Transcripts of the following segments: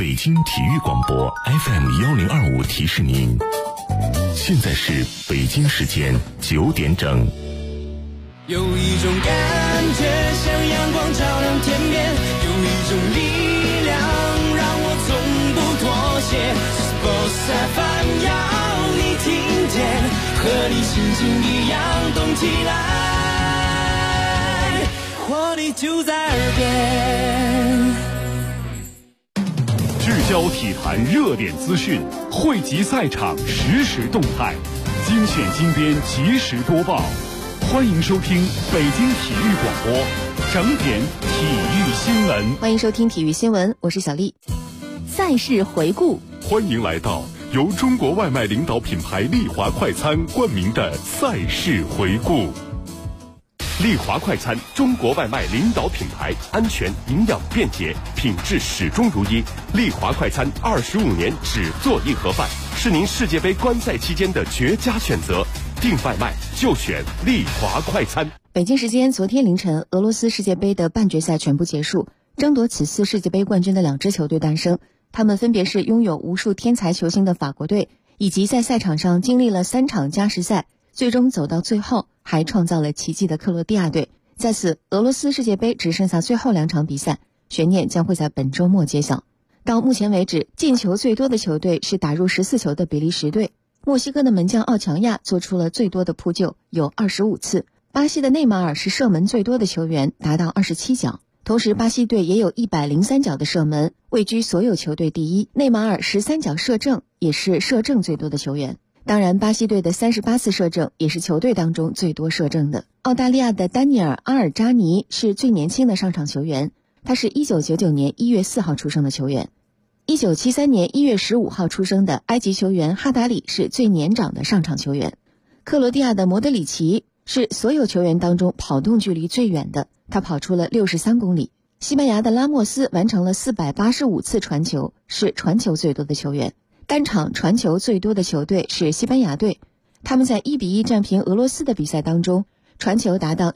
北京体育广播 FM1025提示您，现在是北京时间9点整。 有一种感觉像阳光照亮天边，有一种力量让我从不妥协。Sports FM 要你听见，和你心情一样动起来，活力就在耳边。 聚焦体坛热点资讯，汇集赛场实时动态，精选精编及时播报。欢迎收听北京体育广播整点体育新闻。 欢迎收听体育新闻，我是小丽。赛事回顾， 欢迎来到由中国外卖领导品牌丽华快餐冠名的赛事回顾。丽华快餐，中国外卖领导品牌，安全、营养、便捷，品质始终如一。丽华快餐25年只做一盒饭，是您世界杯观赛期间的绝佳选择。订外卖就选丽华快餐。 北京时间昨天凌晨，俄罗斯世界杯的半决赛全部结束，争夺此次世界杯冠军的两支球队诞生，他们分别是拥有无数天才球星的法国队，以及在赛场上经历了3场加时赛，最终走到最后还创造了奇迹的克罗地亚队。在此，俄罗斯世界杯只剩下最后2场比赛，悬念将会在本周末揭晓。到目前为止，进球最多的球队是打入14球的比利时队，墨西哥的门将奥乔亚做出了最多的扑救，有25次。巴西的内马尔是射门最多的球员，达到27脚。同时巴西队也有103脚的射门，位居所有球队第一。内马尔13脚射正，也是射正最多的球员。当然，巴西队的38次射正也是球队当中最多射正的。澳大利亚的丹尼尔·阿尔扎尼是最年轻的上场球员，他是1999年1月4号出生的球员。1973年1月15号出生的埃及球员哈达里是最年长的上场球员。克罗地亚的莫德里奇是所有球员当中跑动距离最远的，他跑出了63公里。西班牙的拉莫斯完成了485次传球，是传球最多的球员。单场传球最多的球队是西班牙队，他们在1-1战平俄罗斯的比赛当中，传球达到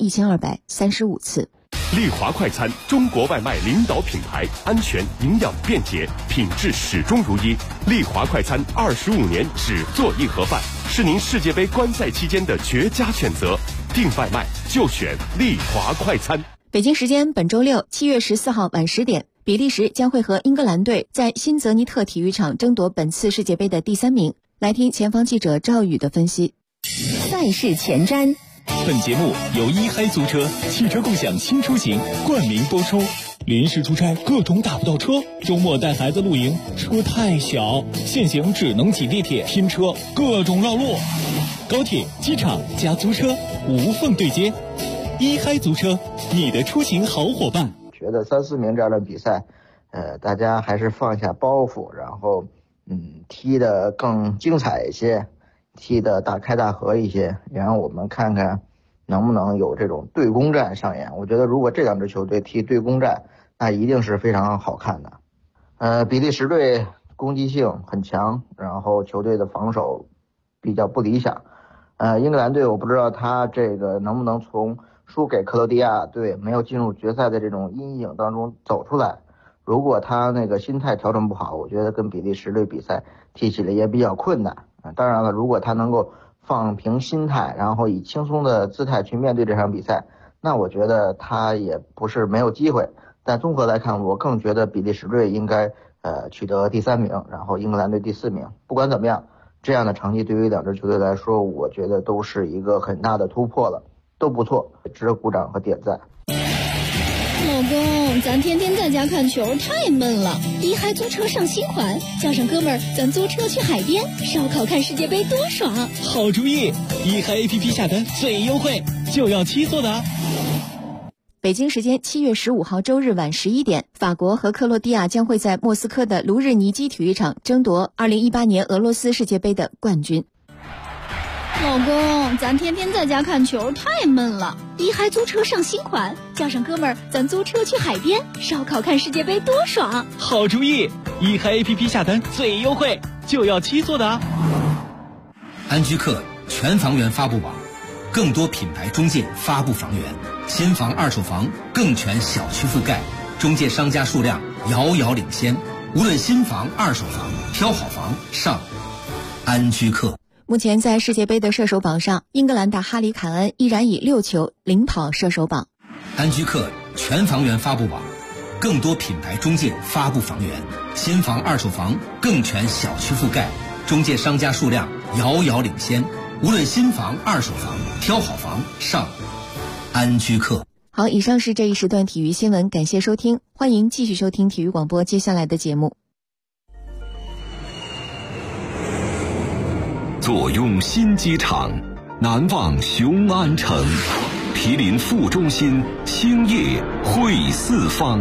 1235次。 丽华快餐，中国外卖领导品牌，安全、营养、便捷，品质始终如一。丽华快餐25年只做一盒饭，是您世界杯观赛期间的绝佳选择。订外卖就选丽华快餐。 北京时间本周六7月14号晚10点，比利时将会和英格兰队在新泽尼特体育场争夺本次世界杯的第3名。来听前方记者赵宇的分析。赛事前瞻。 本节目由一嗨租车汽车共享新出行冠名播出。临时出差各种打不到车，周末带孩子露营车太小，现行只能挤地铁拼车，各种绕路。高铁、机场加租车无缝对接。一嗨租车，你的出行好伙伴。 觉得3、4名这样的比赛，大家还是放下包袱，然后踢得更精彩一些，踢得大开大合一些，然后我们看看能不能有这种对攻战上演。我觉得如果这2支球队踢对攻战，那一定是非常好看的。比利时队攻击性很强，然后球队的防守比较不理想。英格兰队我不知道他这个能不能从输给克罗地亚队没有进入决赛的这种阴影当中走出来。如果他那个心态调整不好，我觉得跟比利时队比赛踢起来也比较困难。当然了，如果他能够放平心态，然后以轻松的姿态去面对这场比赛，那我觉得他也不是没有机会。但综合来看，我更觉得比利时队应该取得第3名，然后英格兰队第4名。不管怎么样，这样的成绩对于2支球队来说，我觉得都是一个很大的突破了，都不错，值得鼓掌和点赞。 老公，咱天天在家看球太闷了，一嗨租车上新款，叫上哥们儿，咱租车去海边烧烤看世界杯多爽。 好主意，一嗨 APP 下单最优惠，就要7座的。 北京时间7月15号周日晚11点，法国和克罗地亚将会在莫斯科的卢日尼基体育场争夺2018年俄罗斯世界杯的冠军。 老公，咱天天在家看球太闷了，一嗨租车上新款，叫上哥们儿，咱租车去海边烧烤看世界杯多爽。 好主意，一嗨 APP 下单最优惠，就要7座的。 安居客全房源发布网，更多品牌中介发布房源，新房二手房更全小区覆盖，中介商家数量遥遥领先。 无论新房、二手房，挑好房上安居客。 目前在世界杯的射手榜上，英格兰的哈里凯恩依然以6球领跑射手榜。 安居客全房源发布网，更多品牌中介发布房源，新房、二手房更全小区覆盖，中介商家数量遥遥领先。无论新房、二手房，挑好房上安居客。 好，以上是这一时段体育新闻，感谢收听，欢迎继续收听体育广播接下来的节目。 坐拥新机场，难忘雄安城，毗邻副中心，兴业汇四方。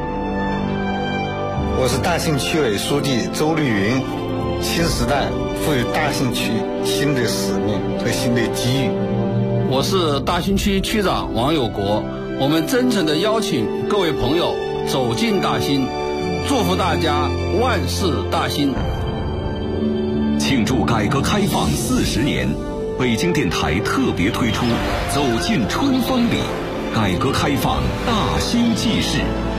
我是大兴区委书记周绿云。新时代赋予大兴区新的使命和新的机遇。 我是大兴区区长王有国。我们真诚地邀请各位朋友走进大兴，祝福大家万事大兴。 庆祝改革开放40年，北京电台特别推出《走进春风里》，改革开放大兴纪事。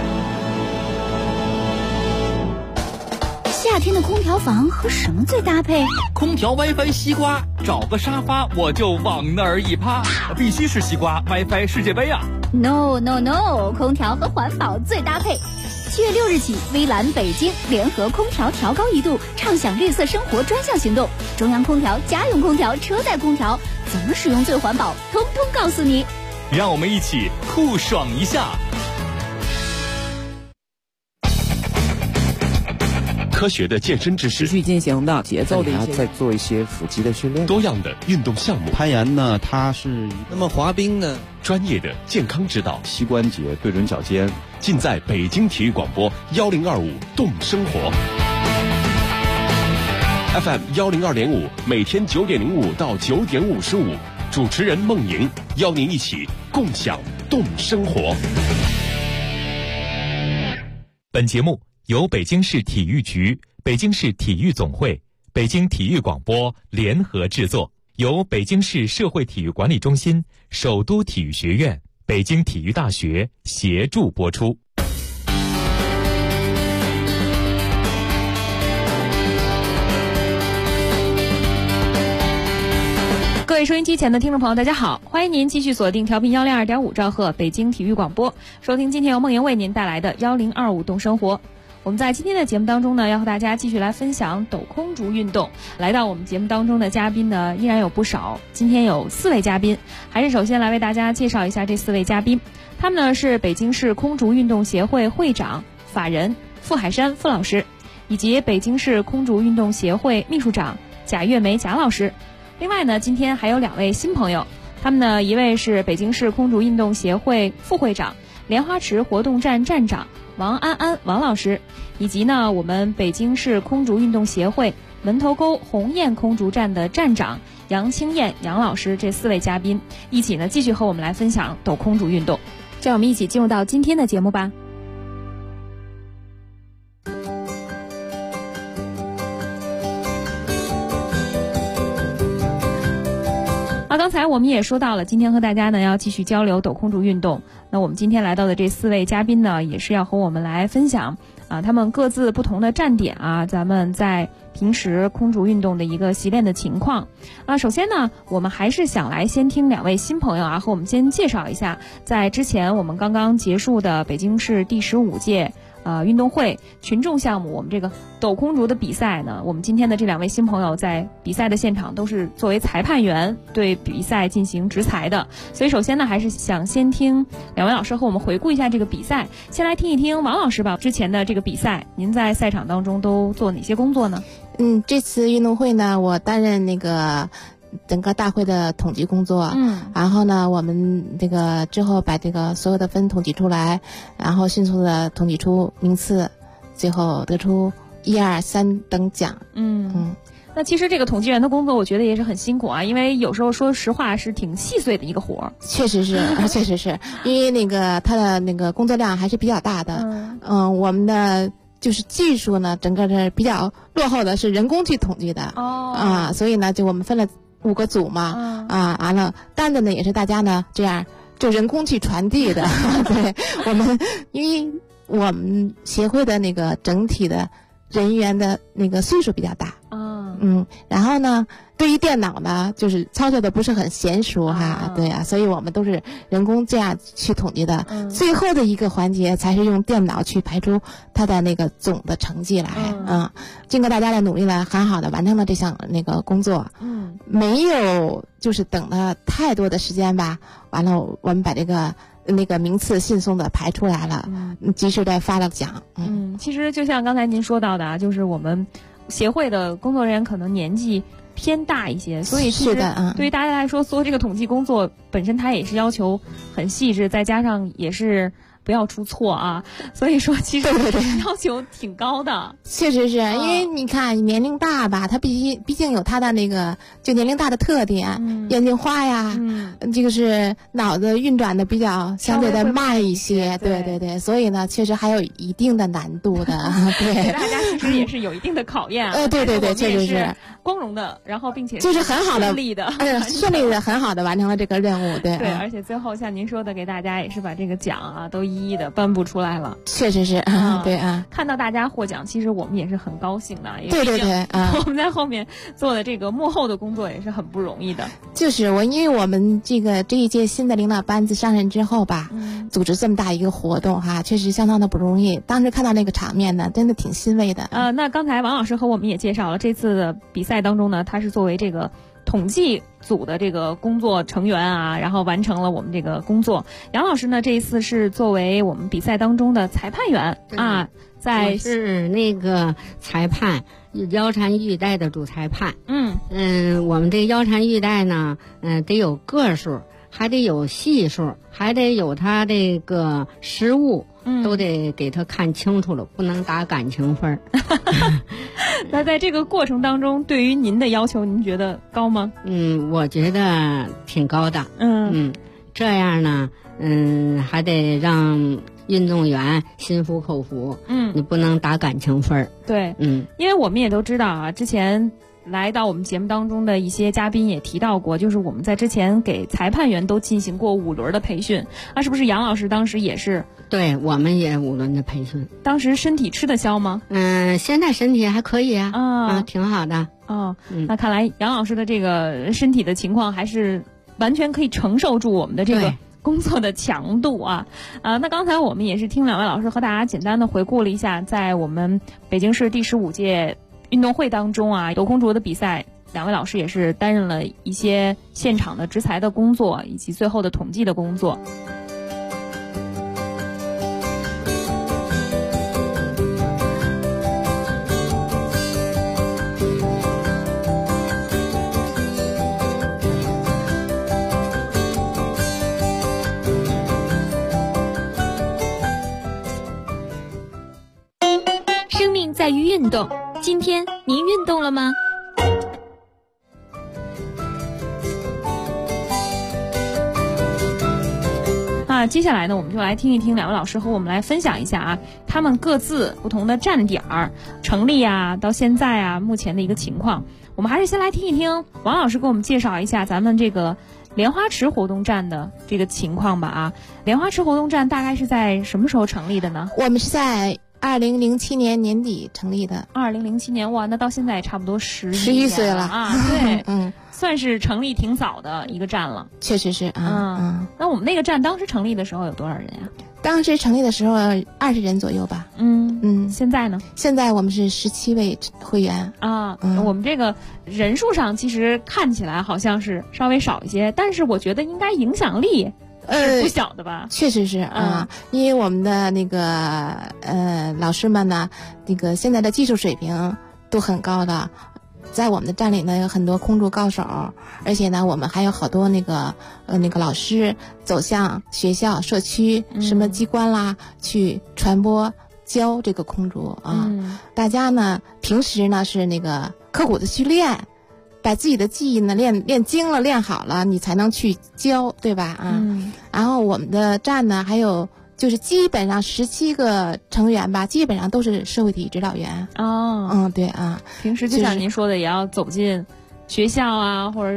夏天的空调房和什么最搭配？ 空调 WiFi 西瓜，找个沙发我就往那儿一趴，必须是西瓜 WiFi 世界杯啊！ No， 空调和环保最搭配。7月6日起，微蓝北京联合空调调高1度，畅享绿色生活专项行动。中央空调、家用空调、车载空调，怎么使用最环保，通通告诉你。 让我们一起酷爽一下。 科学的健身知识， 持续进行的节奏的一些， 再做一些腹肌的训练， 多样的运动项目。 攀岩呢，它是那么滑冰呢， 专业的健康指导， 膝关节对准脚尖， 尽在北京体育广播1025动生活 FM 102.5，每天9点05到9点55，主持人孟莹邀您一起共享动生活。 本节目由北京市体育局、北京市体育总会、北京体育广播联合制作，由北京市社会体育管理中心、首都体育学院、北京体育大学协助播出。 各位收音机前的听众朋友，大家好，欢迎您继续锁定调频102.5兆赫北京体育广播，收听今天由孟莹为您带来的1025动生活。我们在今天的节目当中呢，要和大家继续来分享斗空竹运动。来到我们节目当中的嘉宾呢，依然有不少。今天有4位嘉宾，还是首先来为大家介绍一下这4位嘉宾。他们呢是北京市空竹运动协会会长、法人傅海山傅老师，以及北京市空竹运动协会秘书长贾月梅贾老师。另外呢，今天还有2位新朋友，他们呢一位是北京市空竹运动协会副会长、莲花池活动站站长王安安王老师，以及呢我们北京市空竹运动协会门头沟鸿雁空竹站的站长杨清燕杨老师，这4位嘉宾一起呢继续和我们来分享斗空竹运动。就让我们一起进入到今天的节目吧。刚才我们也说到了，今天和大家呢要继续交流斗空竹运动。那我们今天来到的这4位嘉宾呢，也是要和我们来分享他们各自不同的站点咱们在平时空竹运动的一个习练的情况。首先呢，我们还是想来先听2位新朋友和我们先介绍一下，在之前我们刚刚结束的北京市第15届运动会群众项目，我们这个斗空竹的比赛呢，我们今天的这2位新朋友在比赛的现场都是作为裁判员对比赛进行执裁的。所以首先呢，还是想先听2位老师和我们回顾一下这个比赛。先来听一听王老师吧，之前的这个比赛，您在赛场当中都做哪些工作呢？ 这次运动会呢，我担任那个整个大会的统计工作，然后呢，我们这个之后把这个所有的分统计出来，然后迅速的统计出名次，最后得出1、2、3等奖。 那其实这个统计员的工作，我觉得也是很辛苦因为有时候说实话是挺细碎的一个活儿。 确实是，确实是，因为那个他的那个工作量还是比较大的。我们的就是技术呢，整个是比较落后的，是人工去统计的。所以呢，就我们分了5个组嘛，完了单子呢也是大家呢这样就人工去传递的。对，我们因为我们协会的那个整体的人员的那个岁数比较大。然后呢，对于电脑呢，就是操作的不是很娴熟哈，对啊，所以我们都是人工这样去统计的。最后的一个环节才是用电脑去排出它的那个总的成绩来。经过大家的努力呢，很好的完成了这项那个工作。没有就是等了太多的时间吧，完了我们把这个那个名次迅速的排出来了，及时的发了奖。 其实就像刚才您说到的啊，就是我们协会的工作人员可能年纪偏大一些，所以其实对于大家来说，做这个统计工作本身它也是要求很细致，再加上也是不要出错啊，所以说其实要求挺高的。 确实是，因为你看年龄大吧，他毕竟有他的那个就年龄大的特点，眼睛花呀，这个是脑子运转的比较相对的慢一些，对，所以呢，确实还有一定的难度的，对， 大家其实也是有一定的考验。 对，确实是光荣的，然后并且就是很好的顺利的， 顺利的很好的完成了这个任务，对， 而且最后像您说的，给大家也是把这个奖啊都一一的颁布出来了。 确实是，对啊， 看到大家获奖，其实我们也是很高兴的。 对， 我们在后面做的这个幕后的工作也是很不容易的。 就是因为我们这一届新的领导班子上任之后吧，组织这么大一个活动哈，确实相当的不容易。当时看到那个场面呢，真的挺欣慰的。 那刚才王老师和我们也介绍了，这次的比赛当中呢，他是作为这个统计组的这个工作成员啊，然后完成了我们这个工作。杨老师呢，这一次是作为我们比赛当中的裁判员啊， 我是那个裁判，腰缠玉带的主裁判。我们这个腰缠玉带呢，得有个数，还得有系数，还得有它这个实物。都得给他看清楚了，不能打感情分。 那在这个过程当中，对于您的要求，您觉得高吗？ 我觉得挺高的。这样呢，还得让运动员心服口服。你不能打感情分。 对，因为我们也都知道啊，之前来到我们节目当中的一些嘉宾也提到过，就是我们在之前给裁判员都进行过5轮的培训。是不是杨老师当时也是？ 对，我们也5轮的培训。 当时身体吃得消吗？ 现在身体还可以啊，挺好的。 那看来杨老师的这个身体的情况还是完全可以承受住我们的这个工作的强度啊。那刚才我们也是听2位老师和大家简单的回顾了一下，在我们北京市第15届运动会当中啊，游空竹的比赛，2位老师也是担任了一些现场的执裁的工作，以及最后的统计的工作。 生命在于运动，今天您运动了吗？ 接下来呢，我们就来听一听2位老师和我们来分享一下啊，他们各自不同的站点成立啊，到现在啊，目前的一个情况。我们还是先来听一听王老师给我们介绍一下咱们这个莲花池活动站的这个情况吧啊。莲花池活动站大概是在什么时候成立的呢？ 我们是在2007年年底成立的。 2007年，哇，那到现在也差不多 11岁了啊。对，算是成立挺早的一个站了。 确实是那我们那个站当时成立的时候有多少人呀？ 当时成立的时候20人左右吧。 现在呢？ 现在我们是17位会员啊。我们这个人数上其实看起来好像是稍微少一些，但是我觉得应该影响力是不小的吧？ 确实是因为我们的那个老师们呢，那个现在的技术水平都很高的。在我们的站里呢，有很多空竹高手，而且呢，我们还有好多那个老师走向学校、社区、什么机关啦，去传播教这个空竹啊。大家呢，平时呢是那个刻苦的去练，把自己的技艺呢练精了、练好了，你才能去教，对吧？然后我们的站呢，还有就是基本上17个成员吧，基本上都是社会体育指导员。 对啊， 平时就像您说的，也要走进学校啊，或者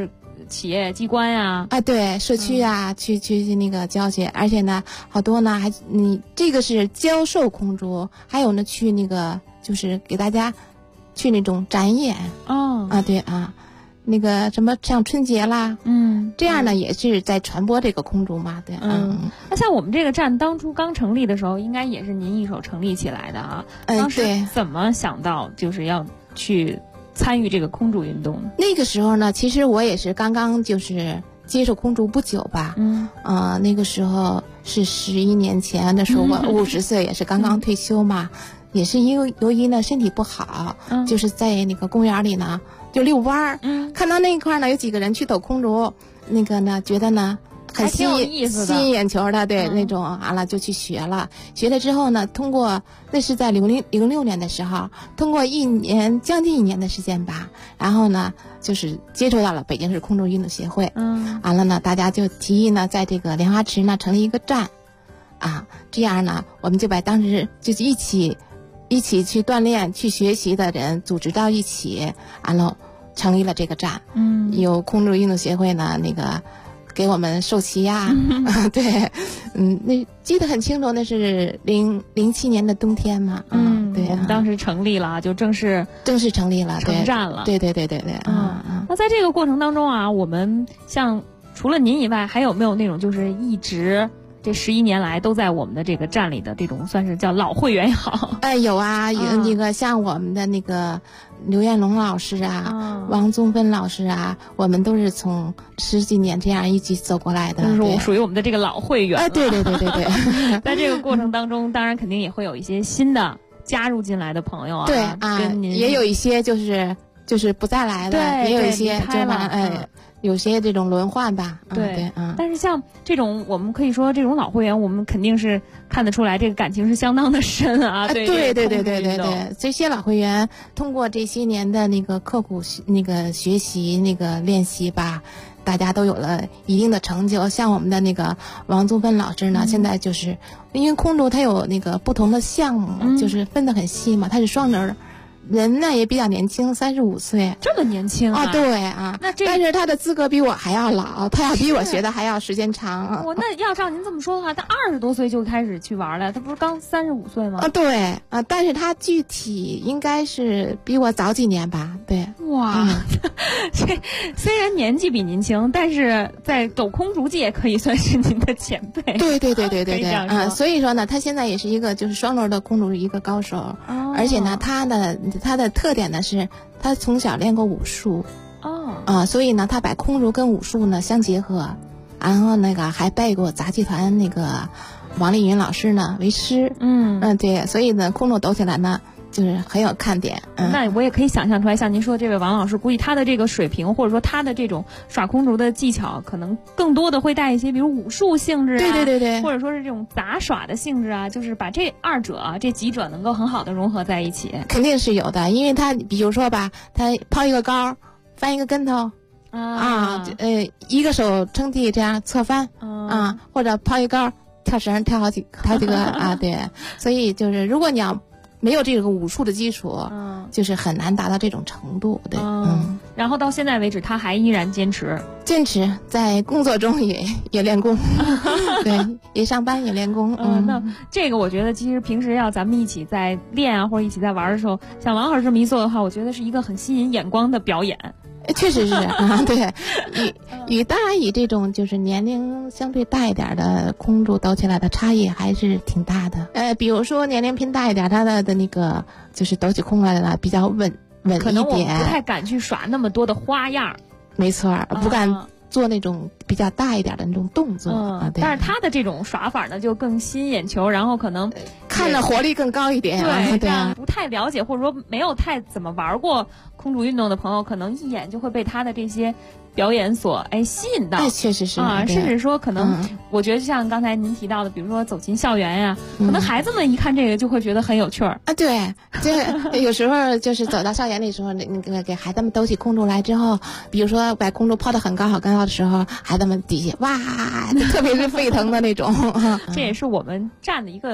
企业机关呀， 对，社区啊，去那个教学，而且呢，好多呢还这个是教授空竹，还有呢去那个就是给大家去那种展演对啊。那个什么像春节啦，这样呢也是在传播这个空竹嘛，对， 那像我们这个站当初刚成立的时候，应该也是您一手成立起来的啊。当时怎么想到就是要去参与这个空竹运动呢？ 那个时候呢，其实我也是刚刚就是接触空竹不久吧，那个时候是11年前的时候，我50岁，也是刚刚退休嘛，也是由于呢身体不好，就是在那个公园里呢。就遛弯儿，看到那一块呢，有几个人去抖空竹，那个呢，觉得呢很吸引眼球的，对，那种完了就去学了。学了之后呢，通过那是在06年的时候，通过将近1年的时间吧，然后呢，就是接触到了北京市空竹运动协会，完了呢，大家就提议呢，在这个莲花池呢成立一个站，这样呢，我们就把当时就是一起去锻炼、去学习的人组织到一起，完了。成立了这个站，有空竹运动协会呢，那个给我们授旗呀，对，那记得很清楚，那是07年的冬天嘛，对， 我们当时成立了，就正式成立了， 成站了， 对， 那在这个过程当中啊，我们像除了您以外，还有没有那种就是一直这11年来都在我们的这个站里的这种算是叫老会员也好？ 有啊，有那个像我们的那个刘彦龙老师王宗芬老师我们都是从10几年这样一起走过来的， 就是属于我们的这个老会员。 对。 在这个过程当中，当然肯定也会有一些新的加入进来的朋友对跟您也有一些就是不再来的，也有一些有些这种轮换吧，对， 但是像这种我们可以说这种老会员，我们肯定是看得出来这个感情是相当的深啊。对， 这些老会员通过这些年的那个刻苦那个学习那个练习吧，大家都有了一定的成就。像我们的那个王宗芬老师呢，现在就是因为空竹它有那个不同的项目，就是分得很细嘛，它是双人。人呢也比较年轻，35岁， 这么年轻对但是他的资格比我还要老，他要比我学的还要时间长。 那要照您这么说的话，他20多岁就开始去玩了，他不是刚35岁吗？ 对但是他具体应该是比我早几年吧，对。 哇，这虽然年纪比您轻，但是在抖空竹界可以算是您的前辈。 对，所以说呢，他现在也是一个就是双轮的空竹一个高手，而且呢，他的特点呢是，他从小练过武术，所以呢，他把空竹跟武术呢相结合，然后那个还拜过杂技团那个王丽云老师呢为师，对，所以呢，空竹抖起来呢就是很有看点。 那我也可以想象出来，像您说这位王老师，估计他的这个水平，或者说他的这种耍空竹的技巧，可能更多的会带一些，比如武术性质对， 或者说是这种杂耍的性质就是把这这几者能够很好的融合在一起。 肯定是有的，因为他比如说吧，他抛一个高，翻一个跟头。一个手撑地这样侧翻或者抛一高跳绳跳好几个对，所以就是如果你要没有这个武术的基础，就是很难达到这种程度，对。 然后到现在为止，他还依然坚持在工作中也练功，对，也上班也练功。 那这个我觉得，其实平时要咱们一起在练或者一起在玩的时候，像王老师这么一做的话，我觉得是一个很吸引眼光的表演。 确实是对，当然以这种就是年龄相对大一点的空竹抖起来的差异还是挺大的。比如说年龄偏大一点，他的那个就是抖起空来的比较稳一点， 可能我们不太敢去耍那么多的花样。 没错，不敢做那种比较大一点的那种动作对。 但是他的这种耍法呢，就更吸引眼球，然后可能看着活力更高一点。对， 不太了解或者说没有太怎么玩过空竹运动的朋友，可能一眼就会被他的这些表演所吸引到。 确实是甚至说可能我觉得像刚才您提到的，比如说走进校园呀，可能孩子们一看这个就会觉得很有趣儿对，这有时候就是走到校园里的时候，那个给孩子们抖起空竹来之后，比如说把空竹抛得很高的时候，孩子们底下哇特别是沸腾的那种。 这也是我们站的一个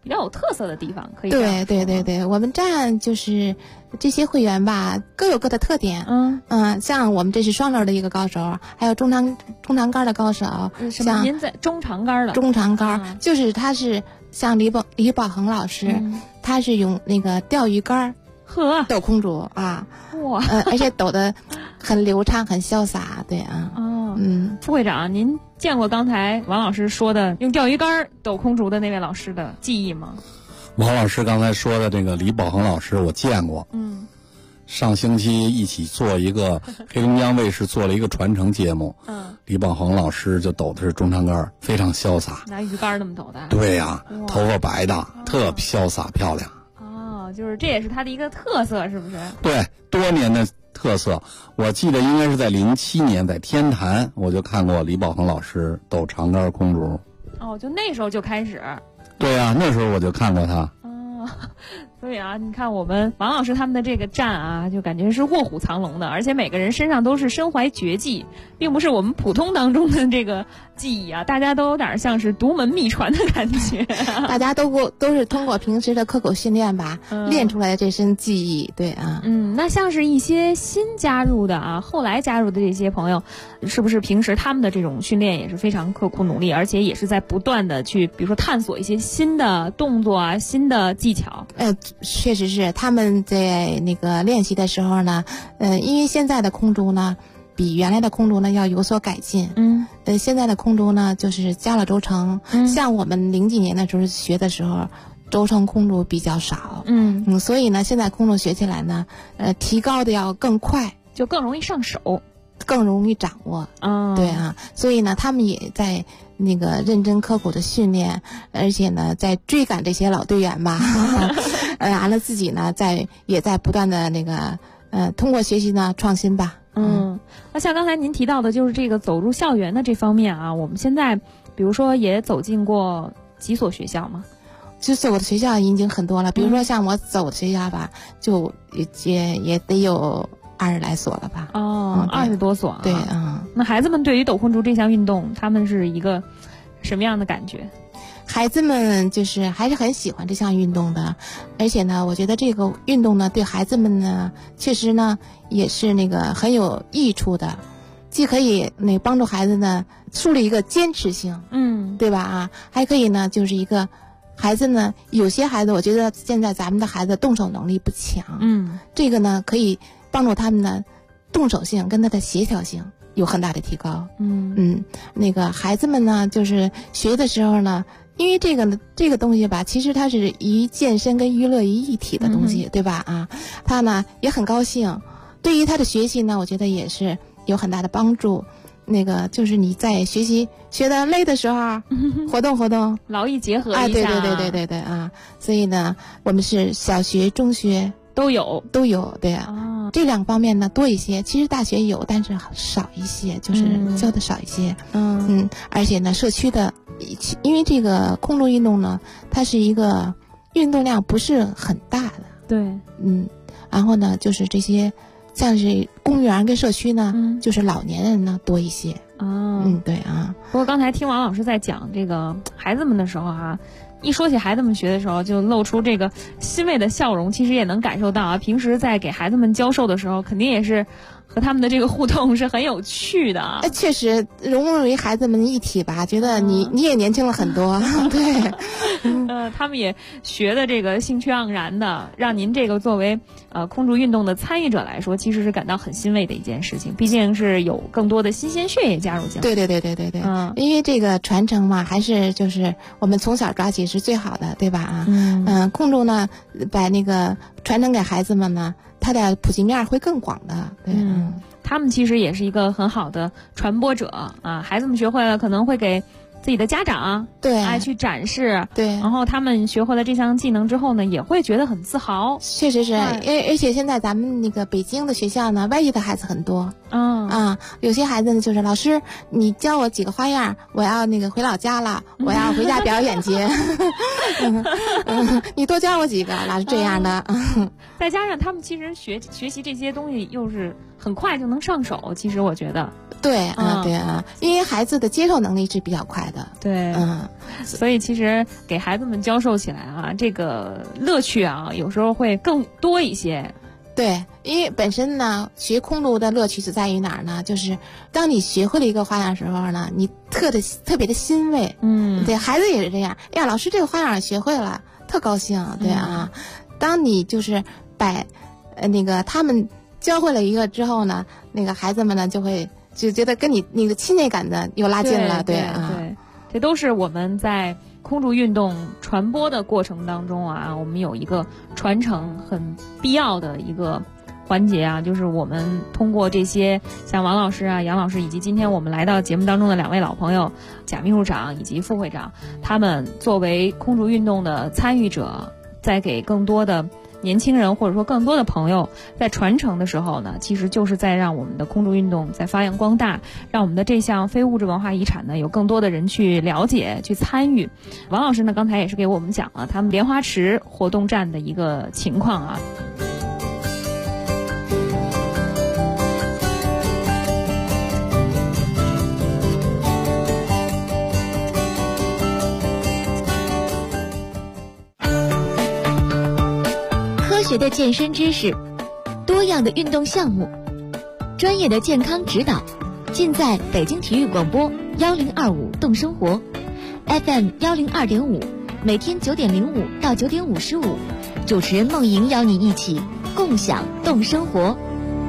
比较有特色的地方，可以对，我们站就是这些会员吧，各有各的特点。像我们这是双轮的一个高手，还有中长杆的高手。 像您在中长杆的？ 中长杆就是他是像李宝恒老师，他是用那个钓鱼竿抖空竹啊， 哇， 而且抖得很流畅，很潇洒，对啊。 副会长，您见过刚才王老师说的用钓鱼竿抖空竹的那位老师的技艺吗？ 王老师刚才说的这个李宝恒老师，我见过。上星期一起做一个黑龙江卫视做了一个传承节目。李宝恒老师就抖的是中长杆，非常潇洒， 拿鱼竿那么抖的。 对呀，头发白的，特潇洒漂亮。 就是这也是他的一个特色，是不是？ 对，多年的特色。我记得应该是在07年在天坛，我就看过李宝恒老师抖长杆空竹。 就那时候就开始。 对啊，那时候我就看过他。 所以啊，你看我们王老师他们的这个站啊，就感觉是卧虎藏龙的，而且每个人身上都是身怀绝技，并不是我们普通当中的这个技艺啊，大家都有点像是独门秘传的感觉。 大家都是通过平时的刻苦训练吧，练出来的这身技艺。对啊， 那像是一些新加入的啊，后来加入的这些朋友，是不是平时他们的这种训练也是非常刻苦努力，而且也是在不断的去，比如说探索一些新的动作啊，新的技巧？ 确实是他们在那个练习的时候呢，因为现在的空竹呢，比原来的空竹呢要有所改进。现在的空竹呢就是加了轴承。像我们00几年的时候学的时候，轴承空竹比较少。所以呢，现在空竹学起来呢，提高的要更快， 就更容易上手， 更容易掌握。对啊，所以呢，他们也在那个认真刻苦的训练，而且呢，在追赶这些老队员吧。完了自己呢，也在不断的那个通过学习呢创新吧。 那像刚才您提到的，就是这个走入校园的这方面啊，我们现在比如说也走进过几所学校吗？ 就走的学校已经很多了，比如说像我走的学校吧，就也得有20来所了吧。 20多所。 对那孩子们对于抖空竹这项运动，他们是一个什么样的感觉？ 孩子们就是还是很喜欢这项运动的，而且呢，我觉得这个运动呢，对孩子们呢，确实呢也是那个很有益处的，既可以帮助孩子呢树立一个坚持性，对吧？还可以呢，就是一个孩子呢，有些孩子我觉得现在咱们的孩子动手能力不强，这个呢可以帮助他们的动手性跟他的协调性有很大的提高。那个孩子们呢，就是学的时候呢，因为这个东西吧，其实它是以健身跟娱乐于一体的东西，对吧？他呢也很高兴，对于他的学习呢，我觉得也是有很大的帮助。那个就是你在学习学得累的时候，活动活动， 劳逸结合一下。 对啊！所以呢，我们是小学、中学都有， 对啊。这两方面呢多一些，其实大学有，但是少一些，就是教的少一些。而且呢，社区的，因为这个空中运动呢，它是一个运动量不是很大的。 对， 然后呢，就是这些。像是公园跟社区呢，就是老年人呢多一些。对啊。 不过刚才听王老师在讲这个孩子们的时候啊，一说起孩子们学的时候，就露出这个欣慰的笑容。其实也能感受到啊，平时在给孩子们教授的时候，肯定也是和他们的这个互动是很有趣的。 确实融入于孩子们一体吧，觉得你也年轻了很多。对， 他们也学的这个兴趣盎然的，让您这个作为空竹运动的参与者来说，其实是感到很欣慰的一件事情。毕竟是有更多的新鲜血液加入进来。 对。因为这个传承嘛，还是就是我们从小抓起是最好的，对吧？空竹呢，把那个传承给孩子们呢，它的普及面会更广的。对， 他们其实也是一个很好的传播者啊。孩子们学会了，可能会给自己的家长去展示，然后他们学会了这项技能之后呢，也会觉得很自豪。 确实是，而且现在咱们那个北京的学校呢，外地的孩子很多。有些孩子呢，就是老师，你教我几个花样，我要那个回老家了，我要回家表演去。你多教我几个，老师这样的。 再加上他们其实学习这些东西又是很快就能上手。其实我觉得， 对啊，对啊，因为孩子的接受能力是比较快的。 对，所以其实给孩子们教授起来啊，这个乐趣啊，有时候会更多一些。 对，因为本身呢，学空竹的乐趣是在于哪儿呢？就是当你学会了一个花样的时候呢，你特别的欣慰。对，孩子也是这样。哎呀，老师这个花样学会了，特高兴。对啊，当你就是把那个他们教会了一个之后呢，那个孩子们呢就觉得跟你那个亲切感的又拉近了。对啊， 对，这都是我们在空竹运动传播的过程当中啊，我们有一个传承很必要的一个环节啊，就是我们通过这些像王老师啊、杨老师，以及今天我们来到节目当中的2位老朋友贾秘书长以及副会长，他们作为空竹运动的参与者，在给更多的年轻人或者说更多的朋友在传承的时候呢，其实就是在让我们的空竹运动在发扬光大，让我们的这项非物质文化遗产呢有更多的人去了解、去参与。王老师呢刚才也是给我们讲了他们莲花池活动站的一个情况啊。 科学的健身知识，多样的运动项目，专业的健康指导，尽在北京体育广播1025动生活 FM 102.5，每天9点05到9点55，主持人梦莹邀你一起共享动生活。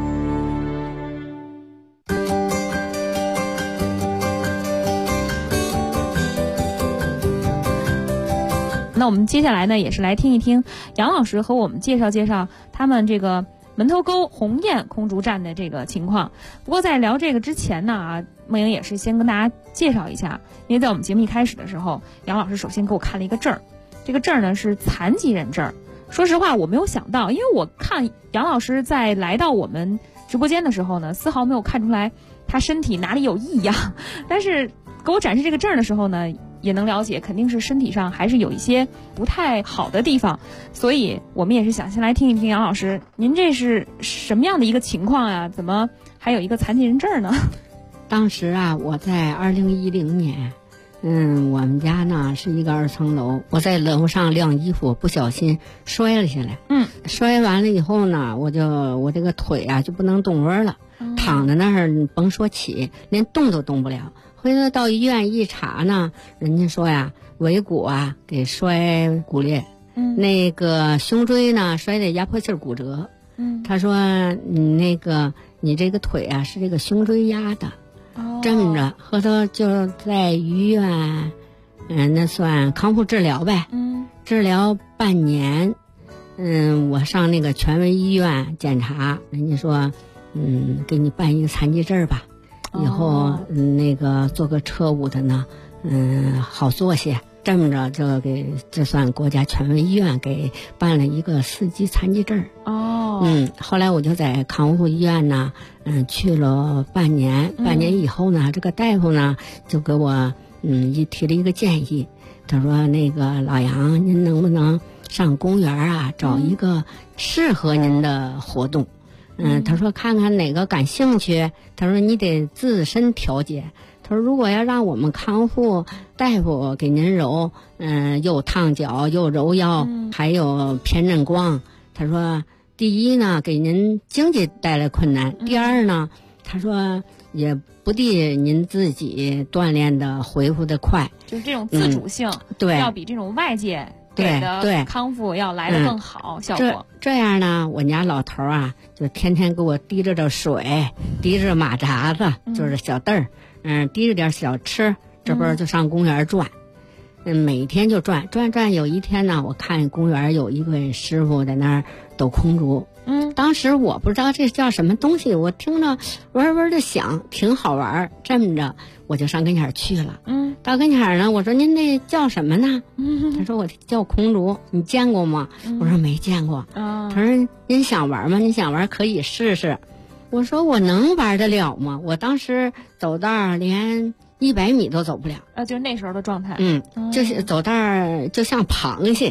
那我们接下来呢，也是来听一听杨老师和我们介绍介绍他们这个门头沟鸿雁空竹站的这个情况。不过在聊这个之前呢，梦莹也是先跟大家介绍一下，因为在我们节目一开始的时候，杨老师首先给我看了一个证儿，这个证儿呢是残疾人证儿。说实话，我没有想到，因为我看杨老师在来到我们直播间的时候呢，丝毫没有看出来他身体哪里有异样，但是给我展示这个证儿的时候呢，也能了解肯定是身体上还是有一些不太好的地方，所以我们也是想先来听一听杨老师，您这是什么样的一个情况呀？怎么还有一个残疾人证呢？ 当时啊，我在2010年，我们家呢是一个2层楼，我在楼上晾衣服，不小心摔了下来。摔完了以后呢，我这个腿啊就不能动窝了，躺在那儿甭说起，连动都动不了。回头到医院一查呢，人家说呀，尾骨啊给摔骨裂，那个胸椎呢摔的压迫性骨折。他说你这个腿啊是这个胸椎压的。这么着，后头就在医院，那算康复治疗呗。治疗半年，我上那个权威医院检查，人家说，给你办一个残疾证吧。以后那个坐个车务的呢，好做些。这么着就算国家权威医院给办了一个4级残疾证。后来我就在康复医院呢，去了半年。半年以后呢，这个大夫呢就给我提了一个建议，他说那个老杨，您能不能上公园啊找一个适合您的活动？他说看看哪个感兴趣，他说你得自身调节。他说如果要让我们康复大夫给您揉，又烫脚又揉腰，还有偏振光，他说第一呢给您经济带来困难，第二呢他说也不利您自己锻炼的恢复的快， 就是这种自主性， 对， 要比这种外界给的康复要来得更好，效果。 这样呢，我家老头啊，就天天给我提着点水，提着马扎子，就是小凳儿，提着点小吃，这不就上公园转，每天就转。有一天呢，我看公园有一个师傅在那儿抖空竹，当时我不知道这叫什么东西，我听着嗡嗡的响，挺好玩。这么着，我就上跟前去了。到跟前呢，我说您这叫什么呢？他说我叫空竹，你见过吗？我说没见过。他说您想玩吗？您想玩可以试试。我说我能玩得了吗？我当时走道连100米都走不了。 就是那时候的状态。 就是走道就像螃蟹。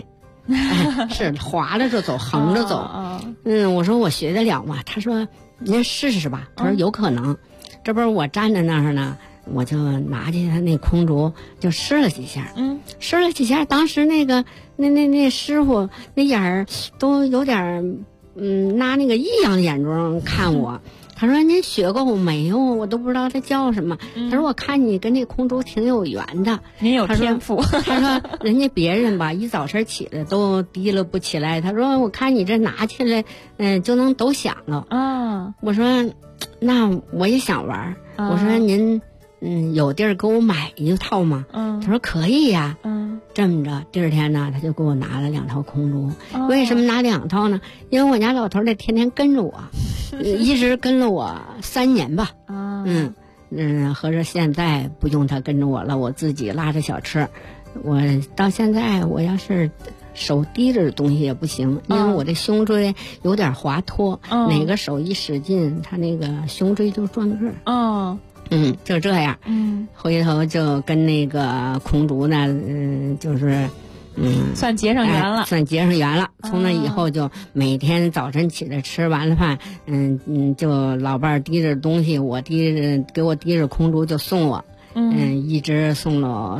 是滑着就走，横着走。我说我学得了吗？他说您试试吧。他说有可能。这不是我站在那儿呢，我就拿起他那空竹就试了几下。试了几下，当时那师傅那眼儿都有点拿那个异样的眼光看我。他说您学过我没有？我都不知道这叫什么。他说我看你跟这空竹挺有缘的， 您有天赋。 他说人家别人吧一早晨起来都提了不起来，他说我看你这拿起来就能都响了。我说那我也想玩。我说您有地儿给我买一套吗？他说可以呀。这么着，第二天呢，他就给我拿了2套空竹。为什么拿2套呢？因为我家老头得天天跟着我，一直跟了我3年吧。合着现在不用他跟着我了，我自己拉着小车。我到现在我要是手提着的东西也不行，因为我的胸椎有点滑脱，哪个手一使劲，他那个胸椎就转个儿。就这样。回头就跟那个空竹呢，就是算结上缘了。 算结上缘了。从那以后就每天早晨起来吃完了饭，就老伴儿提着东西，给我提着空竹就送我。一直送了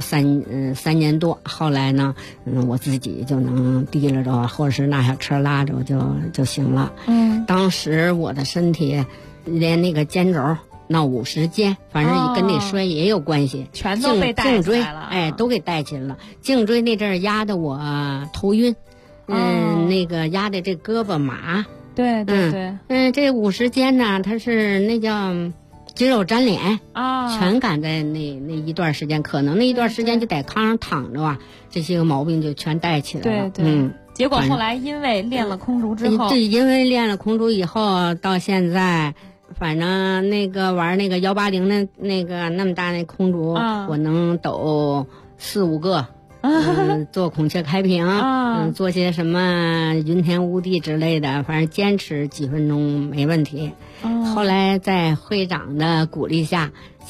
3年多。后来呢，我自己就能提着着，或者是拿小车拉着就行了。当时我的身体连那个肩轴闹50肩，反正跟那摔也有关系， 全都被带起来了。 都给带起来了。颈椎那阵儿压得我头晕，那个压的这胳膊麻。 对。 这50肩呢，它是那叫肌肉粘连全赶在那一段时间，可能那一段时间就在炕上躺着啊，这些个毛病就全带起来了。 结果后来因为练了空竹之后， 因为练了空竹以后到现在。反正那个玩那个180的那个那么大那空竹，我能抖4、5个，做孔雀开屏，做些什么云天雾地之类的，反正坚持几分钟没问题。后来在会长的鼓励下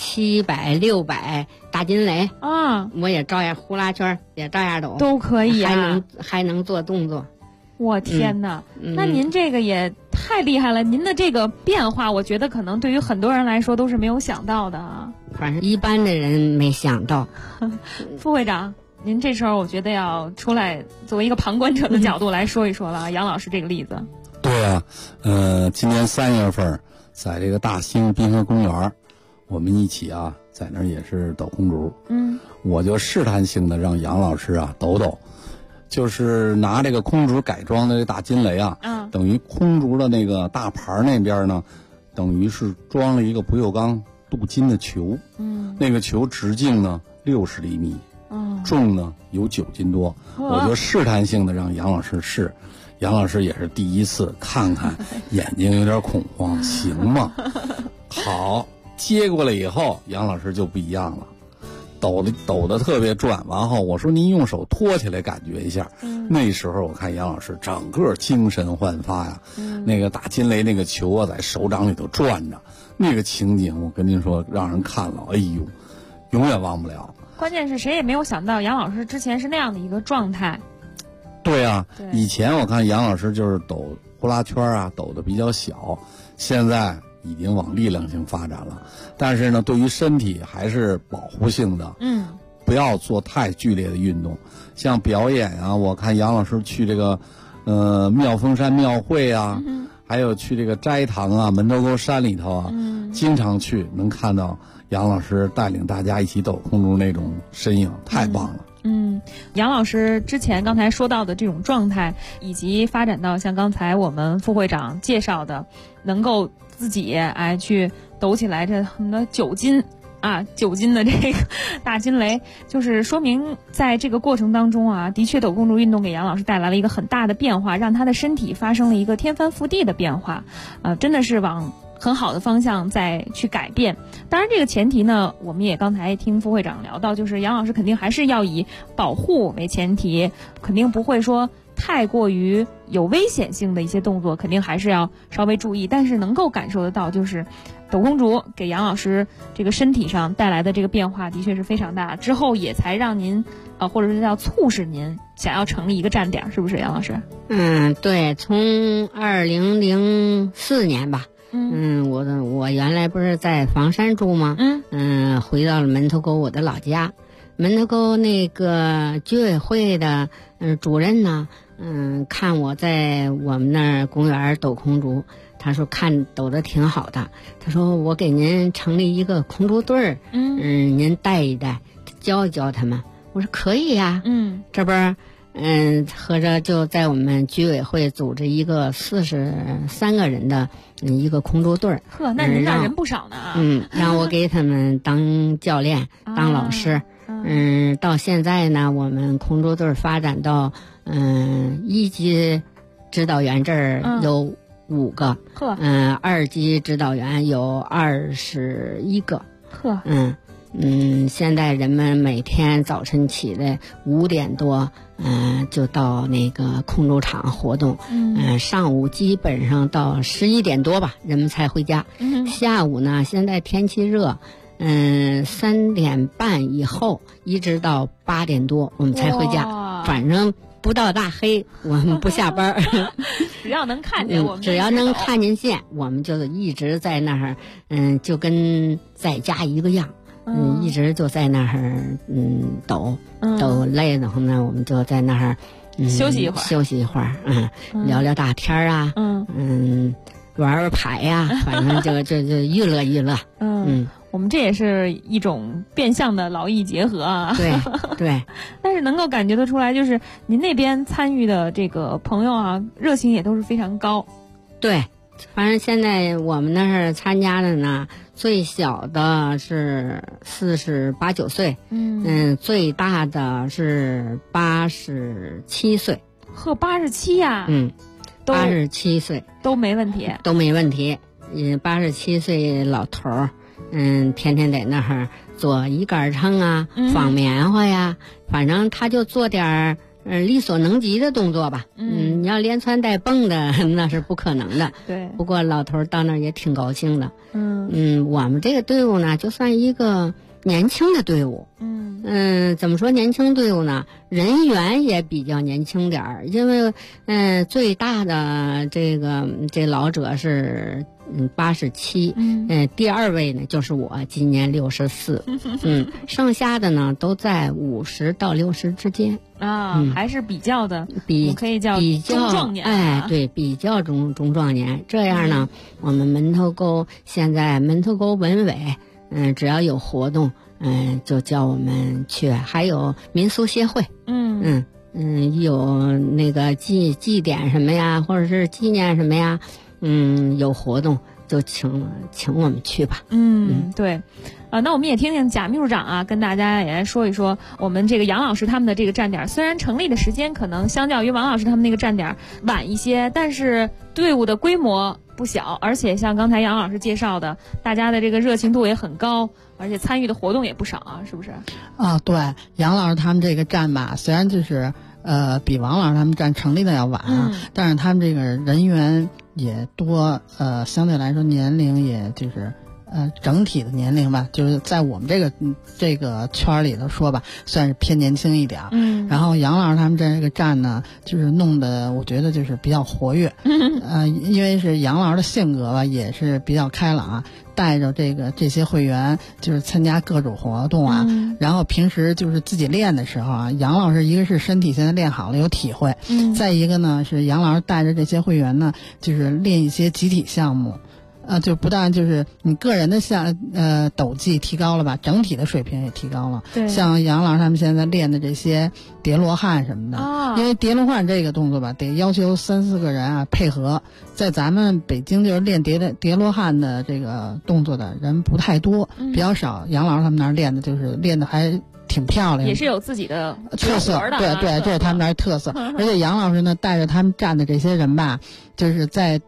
，700、600大金雷我也照样呼啦圈，也照样抖， 都可以还能做动作。 我天哪，那您这个也太厉害了！您的这个变化，我觉得可能对于很多人来说都是没有想到的啊。 反正一般的人没想到。 副会长，您这时候我觉得要出来作为一个旁观者的角度来说一说了。杨老师这个例子。 对啊，今年3月份，在这个大兴滨河公园，我们一起啊，在那儿也是抖空竹。我就试探性的让杨老师啊抖抖。就是拿这个空竹改装的这大金雷啊，等于空竹的那个大盘那边呢，等于是装了一个不锈钢镀金的球，那个球直径呢60厘米，重呢有9斤多，我就试探性的让杨老师试，杨老师也是第一次看看，眼睛有点恐慌，行吗？好，接过来以后，杨老师就不一样了。抖得特别转，完后我说您用手托起来感觉一下，那时候我看杨老师整个精神焕发呀，那个大金雷那个球啊在手掌里头转着，那个情景我跟您说让人看了，哎呦，永远忘不了。 关键是谁也没有想到杨老师之前是那样的一个状态。 对啊，以前我看杨老师就是抖呼啦圈啊，抖得比较小，现在已经往力量性发展了，但是呢，对于身体还是保护性的，不要做太剧烈的运动。像表演啊，我看杨老师去这个，妙峰山庙会啊，还有去这个斋堂啊、门头沟山里头啊，经常去，能看到杨老师带领大家一起抖空竹那种身影，太棒了。 杨老师之前刚才说到的这种状态，以及发展到像刚才我们副会长介绍的，能够自己去抖起来这很多9斤的这个大金雷，就是说明在这个过程当中啊，的确抖空竹运动给杨老师带来了一个很大的变化，让他的身体发生了一个天翻覆地的变化，真的是往很好的方向再去改变。当然这个前提呢，我们也刚才听副会长聊到，就是杨老师肯定还是要以保护为前提，肯定不会说太过于有危险性的一些动作，肯定还是要稍微注意。但是能够感受得到，就是斗空竹给杨老师这个身体上带来的这个变化的确是非常大，之后也才让您或者是叫促使您想要成立一个站点，是不是杨老师？ 对，从2004年吧。我原来不是在房山住吗？回到了门头沟我的老家。门头沟那个居委会的主任呢，看我在我们那儿公园抖空竹，他说看抖得挺好的，他说我给您成立一个空竹队儿，您带一带，教一教他们。我说可以呀，这不是。合着就在我们居委会组织一个43个人的一个空竹队儿。 呵，那您让人不少呢。 让我给他们当教练、当老师。到现在呢，我们空竹队发展到1级指导员这儿有5个，2级指导员有21个。 呵， 现在人们每天早晨起来5点多，就到那个空竹场活动，上午基本上到11点多吧，人们才回家。下午呢，现在天气热，3点半以后一直到8点多我们才回家，反正不到大黑我们不下班。 只要能看见我们， 只要能看见见，我们就一直在那儿，就跟在家一个样。一直就在那儿，抖累的话呢，我们就在那儿， 休息一会儿， 聊聊大天啊，玩玩牌呀，反正就娱乐娱乐。 我们这也是一种变相的劳逸结合啊。 对。 但是能够感觉得出来，就是您那边参与的这个朋友啊，热情也都是非常高。 对。反正现在我们那儿参加的呢，最小的是48、9岁，最大的是87岁。 呵，87呀 ，87岁都没问题， 都没问题。87岁老头儿，天天在那儿做一杆秤啊，纺棉花呀，反正他就做点儿。力所能及的动作吧，你要连窜带蹦的那是不可能的。 对， 不过老头到那儿也挺高兴的。我们这个队伍呢，就算一个年轻的队伍。怎么说年轻队伍呢？人员也比较年轻点儿，因为最大的这老者是87，第2位呢就是我，今年64，剩下的呢都在50到60之间啊，还是比较的，可以叫中壮年， 对，比较中壮年。这样呢，我们门头沟现在门头沟文委，只要有活动，就叫我们去，还有民俗协会，有那个祭典什么呀，或者是纪念什么呀。有活动就请我们去吧。 对，那我们也听听贾秘书长啊，跟大家也来说一说我们这个杨老师他们的这个站点。虽然成立的时间可能相较于王老师他们那个站点晚一些，但是队伍的规模不小，而且像刚才杨老师介绍的，大家的这个热情度也很高，而且参与的活动也不少啊，是不是？ 对，杨老师他们这个站吧，虽然就是比王老师他们站成立的要晚啊，但是他们这个人员也多，相对来说年龄也就是整体的年龄吧，就是在我们这个圈里头说吧，算是偏年轻一点。然后杨老师他们这个站呢，就是弄得我觉得就是比较活跃。因为是杨老师的性格吧，也是比较开朗啊，带着这些会员就是参加各种活动啊。然后平时就是自己练的时候啊，杨老师一个是身体现在练好了有体会，再一个呢是杨老师带着这些会员呢，就是练一些集体项目。就不但就是你个人的斗技提高了吧，整体的水平也提高了。 对， 像杨老师他们现在练的这些叠罗汉什么的，因为叠罗汉这个动作吧，得要求3、4个人啊配合。在咱们北京就是练叠罗汉的这个动作的人不太多，比较少。杨老师他们那儿练的就是练的还挺漂亮， 也是有自己的特色。对，这是他们那儿特色。而且杨老师呢，带着他们站的这些人吧，就是在